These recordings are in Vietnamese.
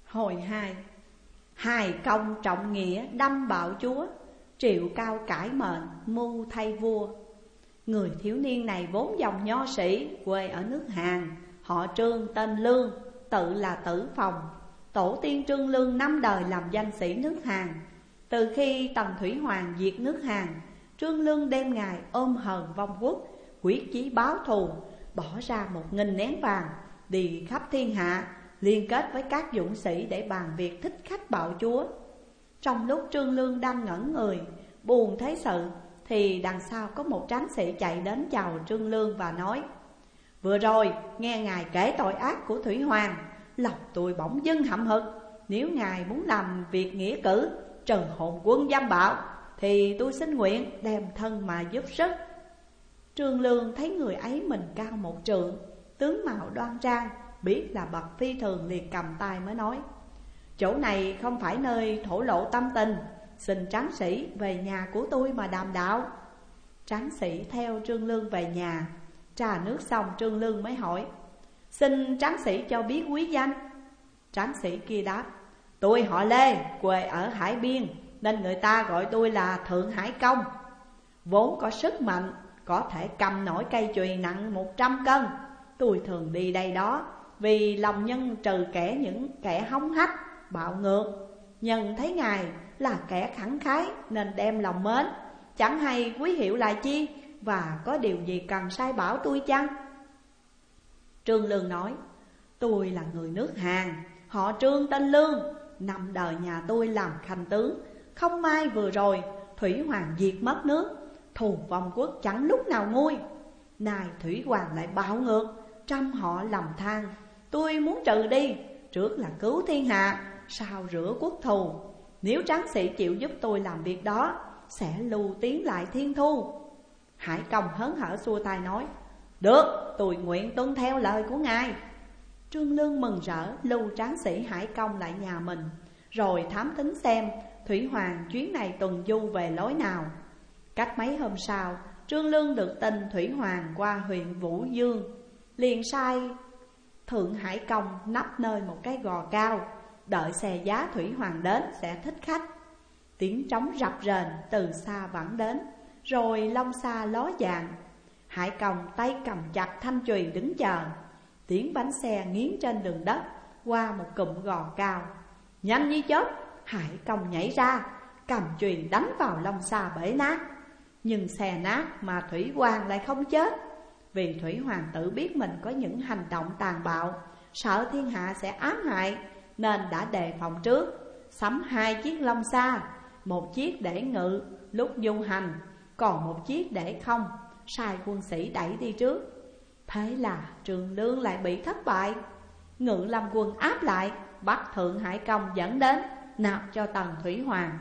Hồi 2. Hài công trọng nghĩa đâm bạo chúa, triệu cao cải mệnh mưu thay vua. Người thiếu niên này vốn dòng nho sĩ, quê ở nước Hàn, họ Trương tên Lương, tự là Tử Phòng. Tổ tiên Trương Lương 5 đời làm danh sĩ nước Hàn. Từ khi Tần Thủy Hoàng diệt nước Hàn, Trương Lương đem ngài ôm hờn vong quốc, quyết chí báo thù, bỏ ra 1000 nén vàng, đi khắp thiên hạ, liên kết với các dũng sĩ để bàn việc thích khách bạo chúa. Trong lúc Trương Lương đang ngẩn người, buồn thấy sự, thì đằng sau có một tráng sĩ chạy đến chào Trương Lương và nói: vừa rồi nghe ngài kể tội ác của Thủy Hoàng, lòng tôi bỗng dưng hậm hực. Nếu ngài muốn làm việc nghĩa cử, trừ hồn quân dâm bạo, thì tôi xin nguyện đem thân mà giúp sức. Trương Lương thấy người ấy mình cao 1 trượng, tướng mạo đoan trang, biết là bậc phi thường, liền cầm tay mới nói: chỗ này không phải nơi thổ lộ tâm tình, xin tráng sĩ về nhà của tôi mà đàm đạo. Tráng sĩ theo Trương Lương về nhà. Trà nước xong, Trương Lương mới hỏi: xin tráng sĩ cho biết quý danh. Tráng sĩ kia đáp: tôi họ Lê, quê ở Hải Biên, nên người ta gọi tôi là Thượng Hải Công. Vốn có sức mạnh, có thể cầm nổi cây chùy nặng 100 cân. Tôi thường đi đây đó, vì lòng nhân trừ những kẻ hống hách, bạo ngược. Nhân thấy ngài là kẻ khẳng khái nên đem lòng mến, chẳng hay quý hiệu là chi, và có điều gì cần sai bảo tôi chăng? Trương Lương nói: tôi là người nước Hàn, họ Trương tên Lương, 5 đời nhà tôi làm khanh tướng. Không may vừa rồi Thủy Hoàng diệt mất nước, thù vong quốc chẳng lúc nào nguôi. Nay Thủy Hoàng lại bạo ngược, trăm họ lầm than. Tôi muốn trừ đi, trước là cứu thiên hạ, sau rửa quốc thù. Nếu tráng sĩ chịu giúp tôi làm việc đó, sẽ lưu tiến lại thiên thu. Hải Công hớn hở xua tay nói: được, tôi nguyện tuân theo lời của ngài. Trương Lương mừng rỡ lưu tráng sĩ Hải Công lại nhà mình, rồi thám thính xem Thủy Hoàng chuyến này tuần du về lối nào. Cách mấy hôm sau, Trương Lương được tin Thủy Hoàng qua huyện Vũ Dương, liền sai Thượng Hải Công nấp nơi một cái gò cao, đợi xe giá Thủy Hoàng đến sẽ thích khách. Tiếng trống rập rền từ xa vẳng đến, rồi long xa ló dạng. Hải Công tay cầm chặt thanh chùy đứng chờ. Tiếng bánh xe nghiến trên đường đất qua một cụm gò cao. Nhanh như chớp, Hải Công nhảy ra, cầm chùy đánh vào long xa bể nát. Nhưng xe nát mà Thủy Hoàng lại không chết, vì Thủy Hoàng tự biết mình có những hành động tàn bạo, sợ thiên hạ sẽ ám hại, nên đã đề phòng trước, sắm 2 chiếc long xa, một chiếc để ngự lúc du hành, còn một chiếc để không, sai quân sĩ đẩy đi trước. Thế là Trương Lương lại bị thất bại. Ngự lâm quân áp lại, bắt Thượng Hải Công dẫn đến, nạp cho Tần Thủy Hoàng.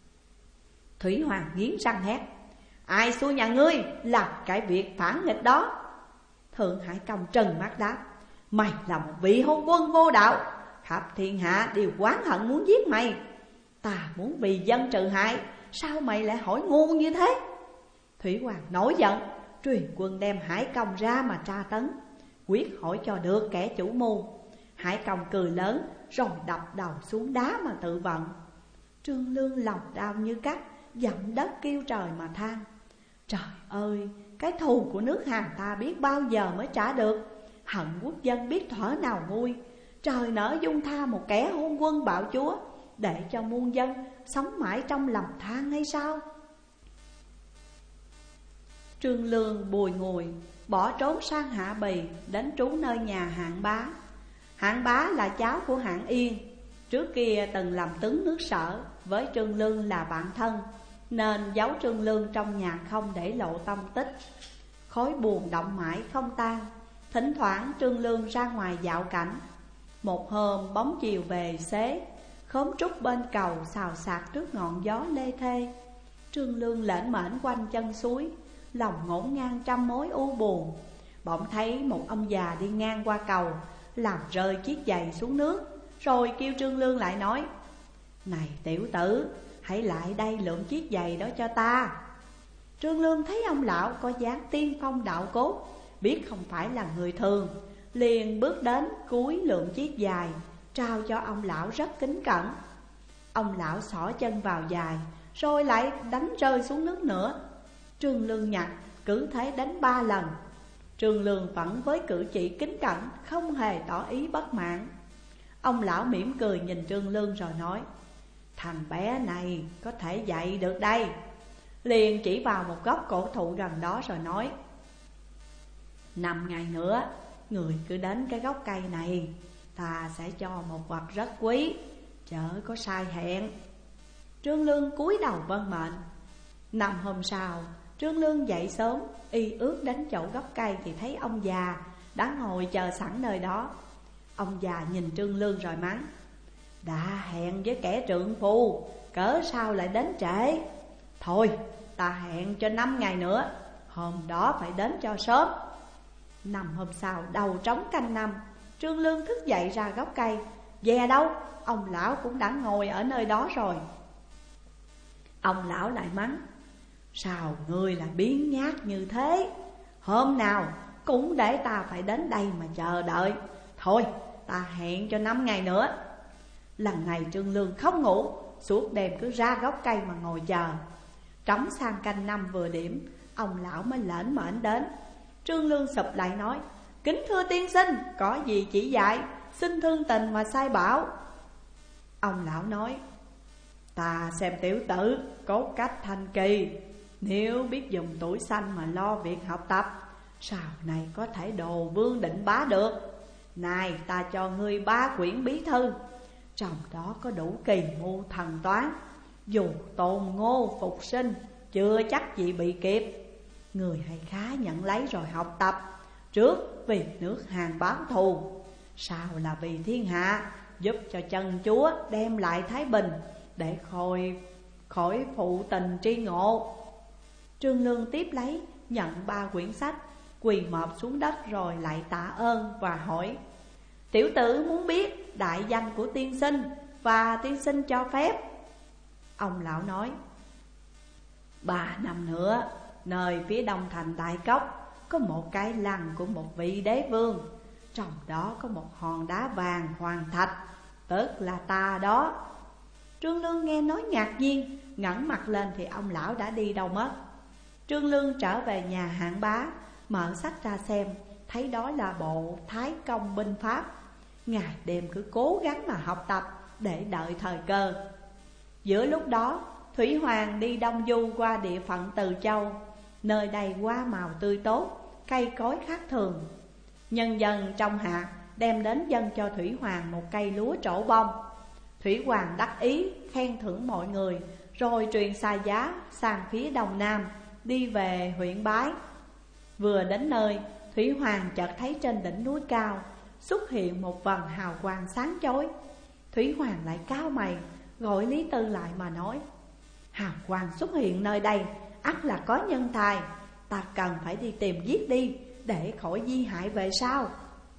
Thủy Hoàng nghiến răng hét: ai xui nhà ngươi làm cái việc phản nghịch đó? Thượng Hải Công trừng mắt đáp: mày là một vị hôn quân vô đạo, khắp thiên hạ đều oán hận muốn giết mày. Ta muốn vì dân trừ hại, sao mày lại hỏi ngu như thế? Thủy Hoàng nổi giận, truyền quân đem Hải Công ra mà tra tấn, quyết hỏi cho được kẻ chủ mưu. Hải Công cười lớn, rồi đập đầu xuống đá mà tự vận. Trương Lương lòng đau như cắt, dậm đất kêu trời mà than: trời ơi, cái thù của nước Hàn ta biết bao giờ mới trả được, hận quốc dân biết thuở nào nguôi. Trời nỡ dung tha một kẻ hôn quân bạo chúa, để cho muôn dân sống mãi trong lòng than hay sao? Trương Lương bùi ngùi, bỏ trốn sang Hạ Bì, đến trú nơi nhà Hạng Bá. Hạng Bá là cháu của Hạng Yên, trước kia từng làm tướng nước Sở, với Trương Lương là bạn thân, nên giấu Trương Lương trong nhà không để lộ tông tích. Khói buồn động mãi không tan, thỉnh thoảng Trương Lương ra ngoài dạo cảnh. Một hôm bóng chiều về xế, khóm trúc bên cầu xào xạc trước ngọn gió lê thê. Trương Lương lởn mởn quanh chân suối, lòng ngổn ngang trăm mối u buồn. Bỗng thấy một ông già đi ngang qua cầu, làm rơi chiếc giày xuống nước, rồi kêu Trương Lương lại nói: này tiểu tử, hãy lại đây lượm chiếc giày đó cho ta. Trương Lương thấy ông lão có dáng tiên phong đạo cốt, biết không phải là người thường, liền bước đến cúi lượm chiếc giày, trao cho ông lão rất kính cẩn. Ông lão xỏ chân vào dài, rồi lại đánh rơi xuống nước nữa. Trương Lương nhặt, cứ thế đánh 3 lần. Trương Lương vẫn với cử chỉ kính cẩn, không hề tỏ ý bất mãn. Ông lão mỉm cười nhìn Trương Lương rồi nói: thằng bé này có thể dạy được đây. Liền chỉ vào một gốc cổ thụ gần đó rồi nói: 5 ngày nữa, người cứ đến cái gốc cây này, ta sẽ cho một vật rất quý, chớ có sai hẹn. Trương Lương cúi đầu vâng mệnh. 5 hôm sau, Trương Lương dậy sớm, y ước đến chỗ gốc cây thì thấy ông già đã ngồi chờ sẵn nơi đó. Ông già nhìn Trương Lương rồi mắng: đã hẹn với kẻ trượng phu, cớ sao lại đến trễ? Thôi, ta hẹn cho 5 ngày nữa, hôm đó phải đến cho sớm. 5 hôm sau, đầu trống canh 5, Trương Lương thức dậy ra gốc cây. Về đâu? Ông lão cũng đã ngồi ở nơi đó rồi. Ông lão lại mắng: sao ngươi lại biến nhát như thế? Hôm nào cũng để ta phải đến đây mà chờ đợi. Thôi, ta hẹn cho 5 ngày nữa. Lần này Trương Lương không ngủ, suốt đêm cứ ra gốc cây mà ngồi chờ. Trống sang canh 5 vừa điểm, ông lão mới lễnh mệnh đến. Trương Lương sụp lại nói: kính thưa tiên sinh, có gì chỉ dạy, xin thương tình mà sai bảo. Ông lão nói: ta xem tiểu tử cốt cách thanh kỳ, nếu biết dùng tuổi xanh mà lo việc học tập, sau này có thể đồ vương định bá được. Này, ta cho ngươi 3 quyển bí thư, trong đó có đủ kỳ mưu thần toán. Dù Tôn Ngô phục sinh, chưa chắc gì bị kịp. Người hãy khá nhận lấy rồi học tập. Trước vì nước Hàn báo thù, sau là vì thiên hạ, giúp cho chân chúa đem lại thái bình, để khỏi phụ tình tri ngộ. Trương Lương tiếp lấy, nhận 3 quyển sách, quỳ mọp xuống đất rồi lại tạ ơn và hỏi: tiểu tử muốn biết đại danh của tiên sinh, và tiên sinh cho phép. Ông lão nói: 3 năm nữa, nơi phía đông thành Đại Cốc có một cái lăng của một vị đế vương, trong đó có một hòn đá vàng hoàng thạch, tức là ta đó. Trương Lương nghe nói ngạc nhiên, ngẩng mặt lên thì ông lão đã đi đâu mất. Trương Lương trở về nhà Hạng Bá, mở sách ra xem, thấy đó là bộ Thái Công binh pháp. Ngày đêm cứ cố gắng mà học tập để đợi thời cơ. Giữa lúc đó, Thủy Hoàng đi đông du qua địa phận Từ Châu. Nơi đây hoa màu tươi tốt, cây cối khác thường. Nhân dân trong hạt đem đến dâng cho Thủy Hoàng một cây lúa trổ bông. Thủy Hoàng đắc ý khen thưởng mọi người, rồi truyền xa giá sang phía đông nam, đi về huyện Bái. Vừa đến nơi, Thủy Hoàng chợt thấy trên đỉnh núi cao xuất hiện một vầng hào quang sáng chói. Thủy Hoàng lại cau mày, gọi Lý Tư lại mà nói: hào quang xuất hiện nơi đây, ắt là có nhân tài, ta cần phải đi tìm giết đi, để khỏi di hại về sau.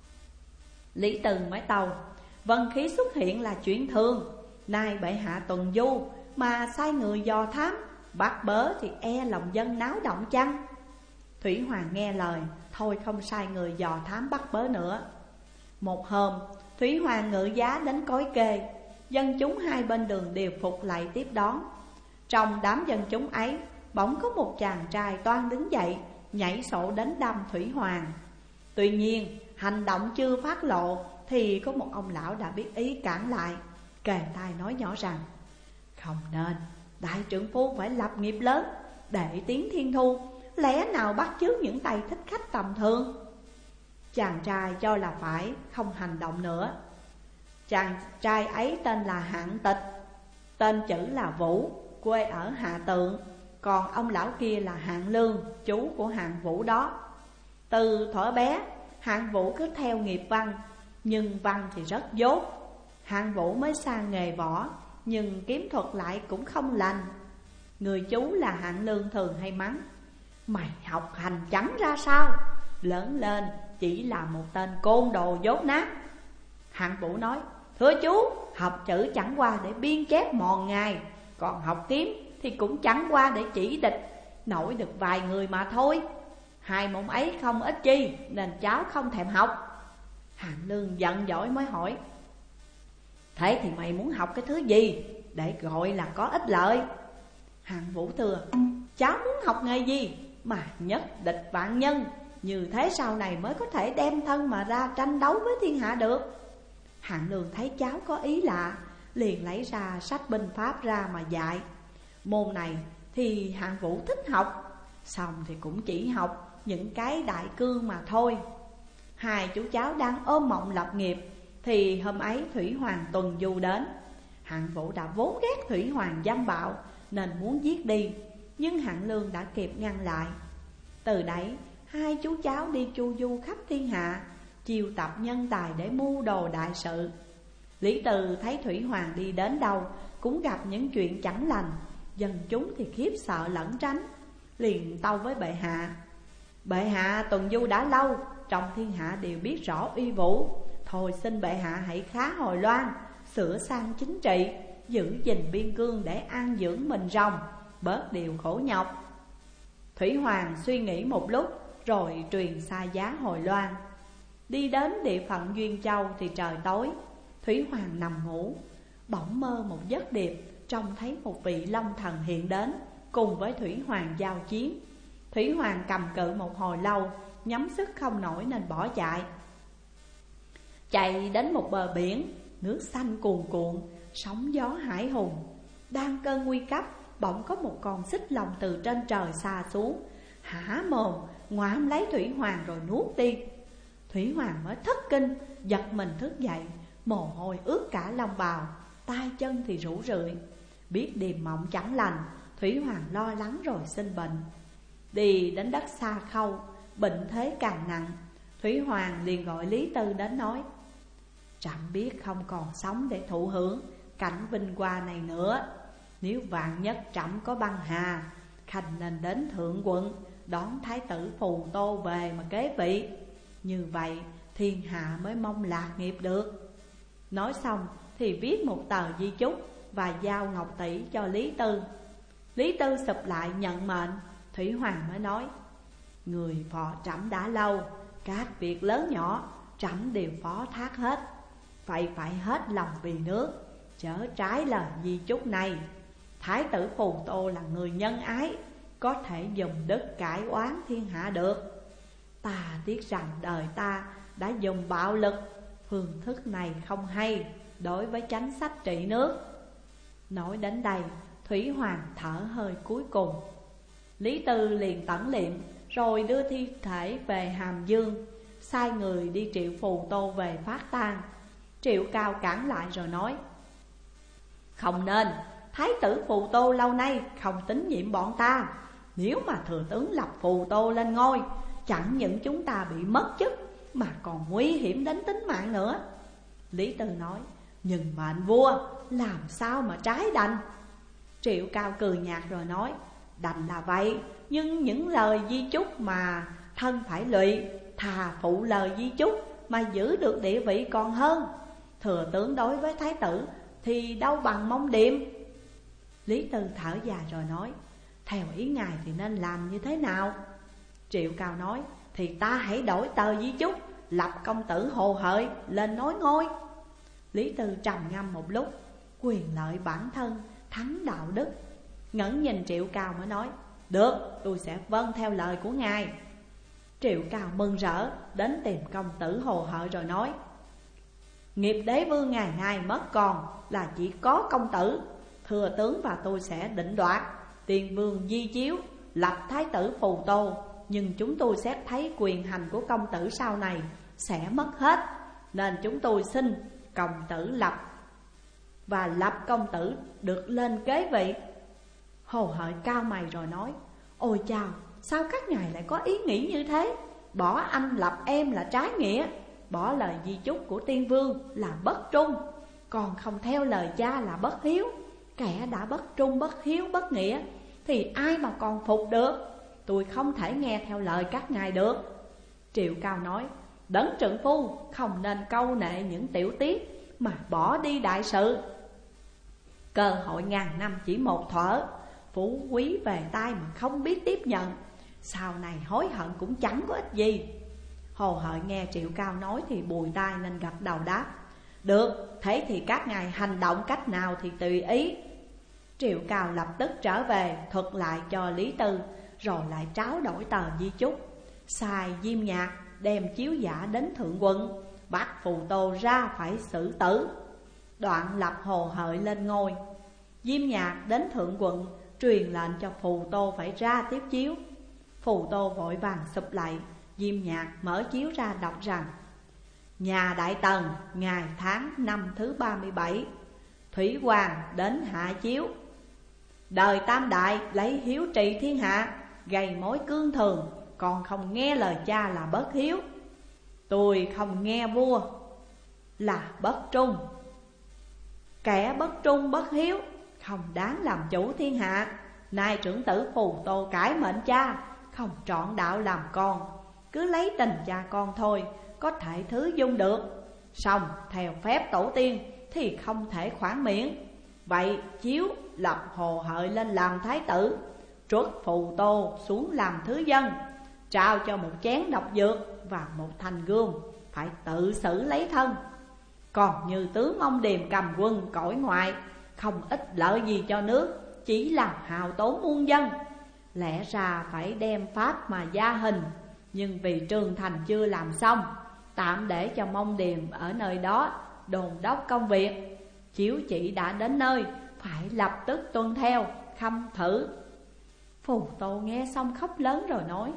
Lý Tư mới tâu: vân khí xuất hiện là chuyện thường, nay bệ hạ tuần du mà sai người dò thám, bắt bớ thì e lòng dân náo động chăng? Thủy Hoàng nghe lời, thôi không sai người dò thám bắt bớ nữa. Một hôm, Thủy Hoàng ngự giá đến Cối Kê, dân chúng hai bên đường đều phục lại tiếp đón. Trong đám dân chúng ấy, bỗng có một chàng trai toan đứng dậy, nhảy sổ đến đâm Thủy Hoàng. Tuy nhiên, hành động chưa phát lộ thì có một ông lão đã biết ý cản lại, kề tai nói nhỏ rằng: không nên, đại trưởng phu phải lập nghiệp lớn để tiến thiên thu, lẽ nào bắt chước những tay thích khách tầm thường. Chàng trai cho là phải, không hành động nữa. Chàng trai ấy tên là Hạng Tịch, tên chữ là Vũ, quê ở Hạ Tượng. Còn ông lão kia là Hạng Lương, chú của Hạng Vũ đó. Từ thuở bé, Hạng Vũ cứ theo nghiệp văn, nhưng văn thì rất dốt. Hạng Vũ mới sang nghề võ, nhưng kiếm thuật lại cũng không lành. Người chú là Hạng Lương thường hay mắng: mày học hành chẳng ra sao, lớn lên chỉ là một tên côn đồ dốt nát. Hạng Vũ nói: thưa chú, học chữ chẳng qua để biên chép mòn ngày, còn học kiếm thì cũng chẳng qua để chỉ địch nổi được vài người mà thôi. Hai môn ấy không ích chi, nên cháu không thèm học. Hạng Lương giận dỗi mới hỏi: Thế thì mày muốn học cái thứ gì để gọi là có ích lợi? Hạng Vũ thưa: cháu muốn học nghề gì mà nhất địch vạn nhân, như thế sau này mới có thể đem thân mà ra tranh đấu với thiên hạ được. Hạng Lương thấy cháu có ý lạ, liền lấy ra sách binh pháp ra mà dạy. Môn này thì Hạng Vũ thích học, xong thì cũng chỉ học những cái đại cương mà thôi. Hai chú cháu đang ôm mộng lập nghiệp, thì hôm ấy Thủy Hoàng tuần du đến. Hạng Vũ đã vốn ghét Thủy Hoàng dâm bạo nên muốn giết đi, nhưng Hạng Lương đã kịp ngăn lại. Từ đấy hai chú cháu đi chu du khắp thiên hạ, chiêu tập nhân tài để mưu đồ đại sự. Lý Từ thấy Thủy Hoàng đi đến đâu cũng gặp những chuyện chẳng lành, dân chúng thì khiếp sợ lẩn tránh, liền tâu với bệ hạ: bệ hạ tuần du đã lâu, trong thiên hạ đều biết rõ uy vũ, thôi xin bệ hạ hãy khá Hồi Loan, sửa sang chính trị, giữ gìn biên cương để an dưỡng mình rồng, bớt điều khổ nhọc. Thủy Hoàng suy nghĩ một lúc rồi truyền sai giá Hồi Loan. Đi đến địa phận Duyên Châu thì trời tối. Thủy Hoàng nằm ngủ, bỗng mơ một giấc điệp, trông thấy một vị long thần hiện đến, cùng với Thủy Hoàng giao chiến. Thủy Hoàng cầm cự một hồi lâu, nhắm sức không nổi nên bỏ chạy. Chạy đến một bờ biển, nước xanh cuồn cuộn, sóng gió hải hùng. Đang cơn nguy cấp, bỗng có một con xích long từ trên trời xa xuống, há mồm ngoạm lấy Thủy Hoàng rồi nuốt đi. Thủy Hoàng mới thất kinh, giật mình thức dậy, mồ hôi ướt cả lông bào, tay chân thì rũ rượi. Biết điềm mộng chẳng lành, Thủy Hoàng lo lắng rồi sinh bệnh. Đi đến đất Xa Khâu, bệnh thế càng nặng. Thủy Hoàng liền gọi Lý Tư đến nói: trẫm biết không còn sống để thụ hưởng cảnh vinh hoa này nữa. Nếu vạn nhất trẫm có băng hà, khanh nên đến thượng quận đón thái tử Phù Tô về mà kế vị. Như vậy thiên hạ mới mong lạc nghiệp được. Nói xong thì viết một tờ di chúc và giao ngọc tỷ cho Lý Tư. Lý Tư sụp lại nhận mệnh. Thủy Hoàng mới nói: người phò trẫm đã lâu, các việc lớn nhỏ trẫm đều phó thác hết, vậy phải hết lòng vì nước, chớ trái lời di chúc này. Thái tử Phù Tô là người nhân ái, có thể dùng đức cải oán thiên hạ được. Ta tiếc rằng đời ta đã dùng bạo lực, phương thức này không hay đối với chánh sách trị nước. Nói đến đây, Thủy Hoàng thở hơi cuối cùng. Lý Tư liền tẩn liệm, rồi đưa thi thể về Hàm Dương, sai người đi triệu Phù Tô về phát tang. Triệu Cao cản lại rồi nói: không nên, thái tử Phù Tô lâu nay không tín nhiệm bọn ta. Nếu mà thừa tướng lập Phù Tô lên ngôi, chẳng những chúng ta bị mất chức mà còn nguy hiểm đến tính mạng nữa. Lý Tư nói: nhưng mệnh vua làm sao mà trái đành. Triệu Cao cười nhạt rồi nói: đành là vậy, nhưng những lời di chúc mà thân phải lụy, thà phụ lời di chúc mà giữ được địa vị còn hơn. Thừa tướng đối với thái tử thì đâu bằng mong điềm. Lý Tư thở dài rồi nói: theo ý ngài thì nên làm như thế nào? Triệu Cao nói: thì ta hãy đổi tờ di chúc, lập công tử Hồ Hợi lên nối ngôi. Lý Tư trầm ngâm một lúc, quyền lợi bản thân thắng đạo đức. Ngẩng nhìn Triệu Cao mới nói: được, tôi sẽ vâng theo lời của ngài. Triệu Cao mừng rỡ đến tìm công tử Hồ Hợi rồi nói: nghiệp đế vương ngày nay mất còn là chỉ có công tử. Thừa tướng và tôi sẽ định đoạt tiền vương di chiếu, lập thái tử Phù Tô. Nhưng chúng tôi xét thấy quyền hành của công tử sau này sẽ mất hết, nên chúng tôi xin công tử lập, và lập công tử được lên kế vị. Hồ Hợi cao mày rồi nói: ôi chào, sao các ngài lại có ý nghĩ như thế? Bỏ anh lập em là trái nghĩa, bỏ lời di chúc của tiên vương là bất trung, còn không theo lời cha là bất hiếu. Kẻ đã bất trung, bất hiếu, bất nghĩa thì ai mà còn phục được? Tôi không thể nghe theo lời các ngài được. Triệu Cao nói: đấng trượng phu không nên câu nệ những tiểu tiết mà bỏ đi đại sự. Cơ hội ngàn năm chỉ một thuở, phú quý về tay mà không biết tiếp nhận, sau này hối hận cũng chẳng có ích gì. Hồ Hợi nghe Triệu Cao nói thì bùi tai nên gật đầu đáp: Được, thế thì các ngài hành động cách nào thì tùy ý. Triệu Cao lập tức trở về thuật lại cho Lý Tư, rồi lại tráo đổi tờ di chúc, sai Diêm Nhạc đem chiếu giả đến thượng quận, bắt Phù Tô ra phải xử tử, đoạn lập Hồ Hợi lên ngôi. Diêm Nhạc đến thượng quận truyền lệnh cho Phù Tô phải ra tiếp chiếu. Phù Tô vội vàng sụp lạy. Diêm Nhạc mở chiếu ra đọc rằng: Nhà Đại Tần ngày tháng năm thứ 37, Thủy Hoàng đến hạ chiếu. Đời Tam Đại lấy hiếu trị thiên hạ, gây mối cương thường, còn không nghe lời cha là bất hiếu. Tôi không nghe vua là bất trung. Kẻ bất trung bất hiếu, không đáng làm chủ thiên hạ. Nay trưởng tử Phù Tô cải mệnh cha, không trọn đạo làm con, cứ lấy tình cha con thôi, có thể thứ dung được. Song theo phép tổ tiên thì không thể khoản miễn. Vậy chiếu lập Hồ Hợi lên làm thái tử, truất Phù Tô xuống làm thứ dân, trao cho một chén độc dược và một thanh gươm, phải tự xử lấy thân. Còn như tướng ông Điềm cầm quân cõi ngoại, không ích lợi gì cho nước, chỉ làm hào tốn muôn dân. Lẽ ra phải đem pháp mà gia hình, nhưng vì Trường Thành chưa làm xong, tạm để cho Mông Điềm ở nơi đó đồn đốc công việc. Chiếu chỉ đã đến nơi, phải lập tức tuân theo, khâm thử. Phù Tô nghe xong khóc lớn rồi nói: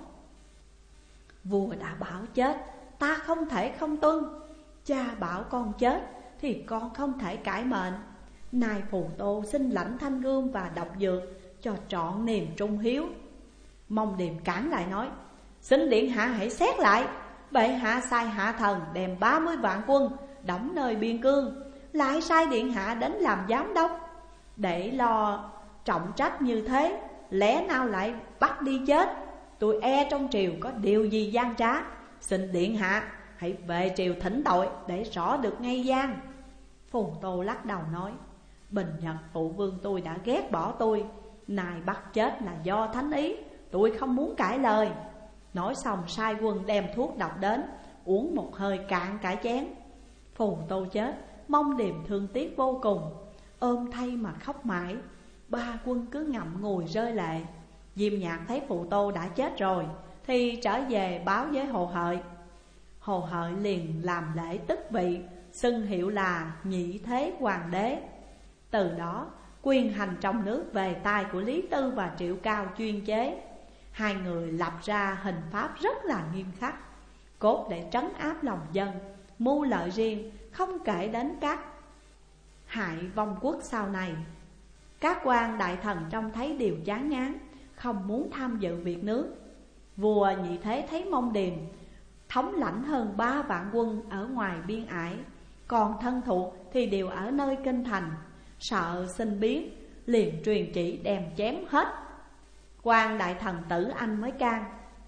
Vua đã bảo chết, ta không thể không tuân. Cha bảo con chết thì con không thể cải mệnh. Nay Phù Tô xin lãnh thanh gươm và độc dược, cho trọn niềm trung hiếu. Mông Điềm cản lại nói: Xin điện hạ hãy xét lại. Bệ hạ sai hạ thần đem 30 vạn quân đóng nơi biên cương, lại sai điện hạ đến làm giám đốc để lo trọng trách như thế, lẽ nào lại bắt đi chết? Tôi e trong triều có điều gì gian trá. Xin điện hạ hãy về triều thỉnh tội để rõ được ngay gian. Phù Tô lắc đầu nói: Bình Nhật phụ vương tôi đã ghét bỏ tôi, nay bắt chết là do thánh ý, tôi không muốn cãi lời. Nói xong sai quân đem thuốc độc đến, uống một hơi cạn cả chén. Phù Tô chết, Mông Điềm thương tiếc vô cùng, ôm thay mà khóc mãi. Ba quân cứ ngậm ngùi rơi lệ. Diêm Nhạc thấy Phù Tô đã chết rồi thì trở về báo với Hồ Hợi. Hồ Hợi liền làm lễ tức vị, xưng hiệu là Nhị Thế Hoàng đế. Từ đó quyền hành trong nước về tay của Lý Tư và Triệu Cao chuyên chế. Hai người lập ra hình pháp rất là nghiêm khắc, cốt để trấn áp lòng dân, mưu lợi riêng, không kể đến các hại vong quốc sau này. Các quan đại thần trông thấy điều chán ngán, không muốn tham dự việc nước. Vua Nhị Thế thấy Mông Điềm thống lãnh hơn 3 vạn quân ở ngoài biên ải, còn thân thuộc thì đều ở nơi kinh thành, sợ sinh biến, liền truyền chỉ đem chém hết. Quan đại thần Tử Anh mới can: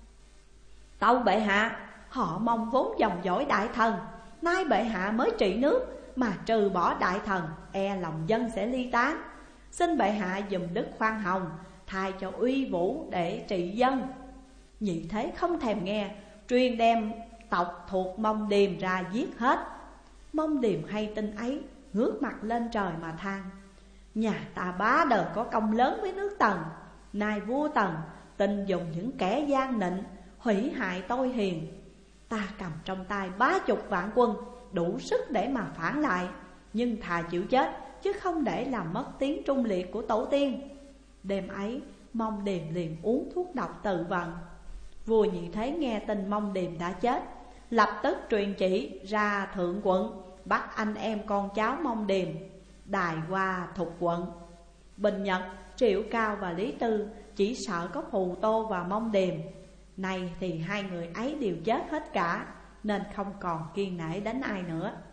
Tâu bệ hạ, họ Mông vốn dòng dõi đại thần, nay bệ hạ mới trị nước mà trừ bỏ đại thần, e lòng dân sẽ ly tán. Xin bệ hạ dùm đức khoan hồng, thay cho uy vũ để trị dân. Nhị Thế không thèm nghe, truyền đem tộc thuộc Mông Điềm ra giết hết. Mông Điềm hay tin ấy, ngước mặt lên trời mà than: Nhà ta bá đời có công lớn với nước Tần, nay vua Tần tin dùng những kẻ gian nịnh, hủy hại tôi hiền. Ta cầm trong tay 30 vạn quân, đủ sức để mà phản lại, nhưng thà chịu chết chứ không để làm mất tiếng trung liệt của tổ tiên. Đêm ấy Mông Điềm liền uống thuốc độc tự vận. Vua Nhị Thế nghe tin Mông Điềm đã chết, lập tức truyền chỉ ra thượng quận, bắt anh em con cháu Mông Điềm đài qua Thục quận. Bình Nhật, Triệu Cao và Lý Tư chỉ sợ có Phù Tô và Mông Điềm. Nay thì hai người ấy đều chết hết cả, nên không còn kiêng nể đến ai nữa.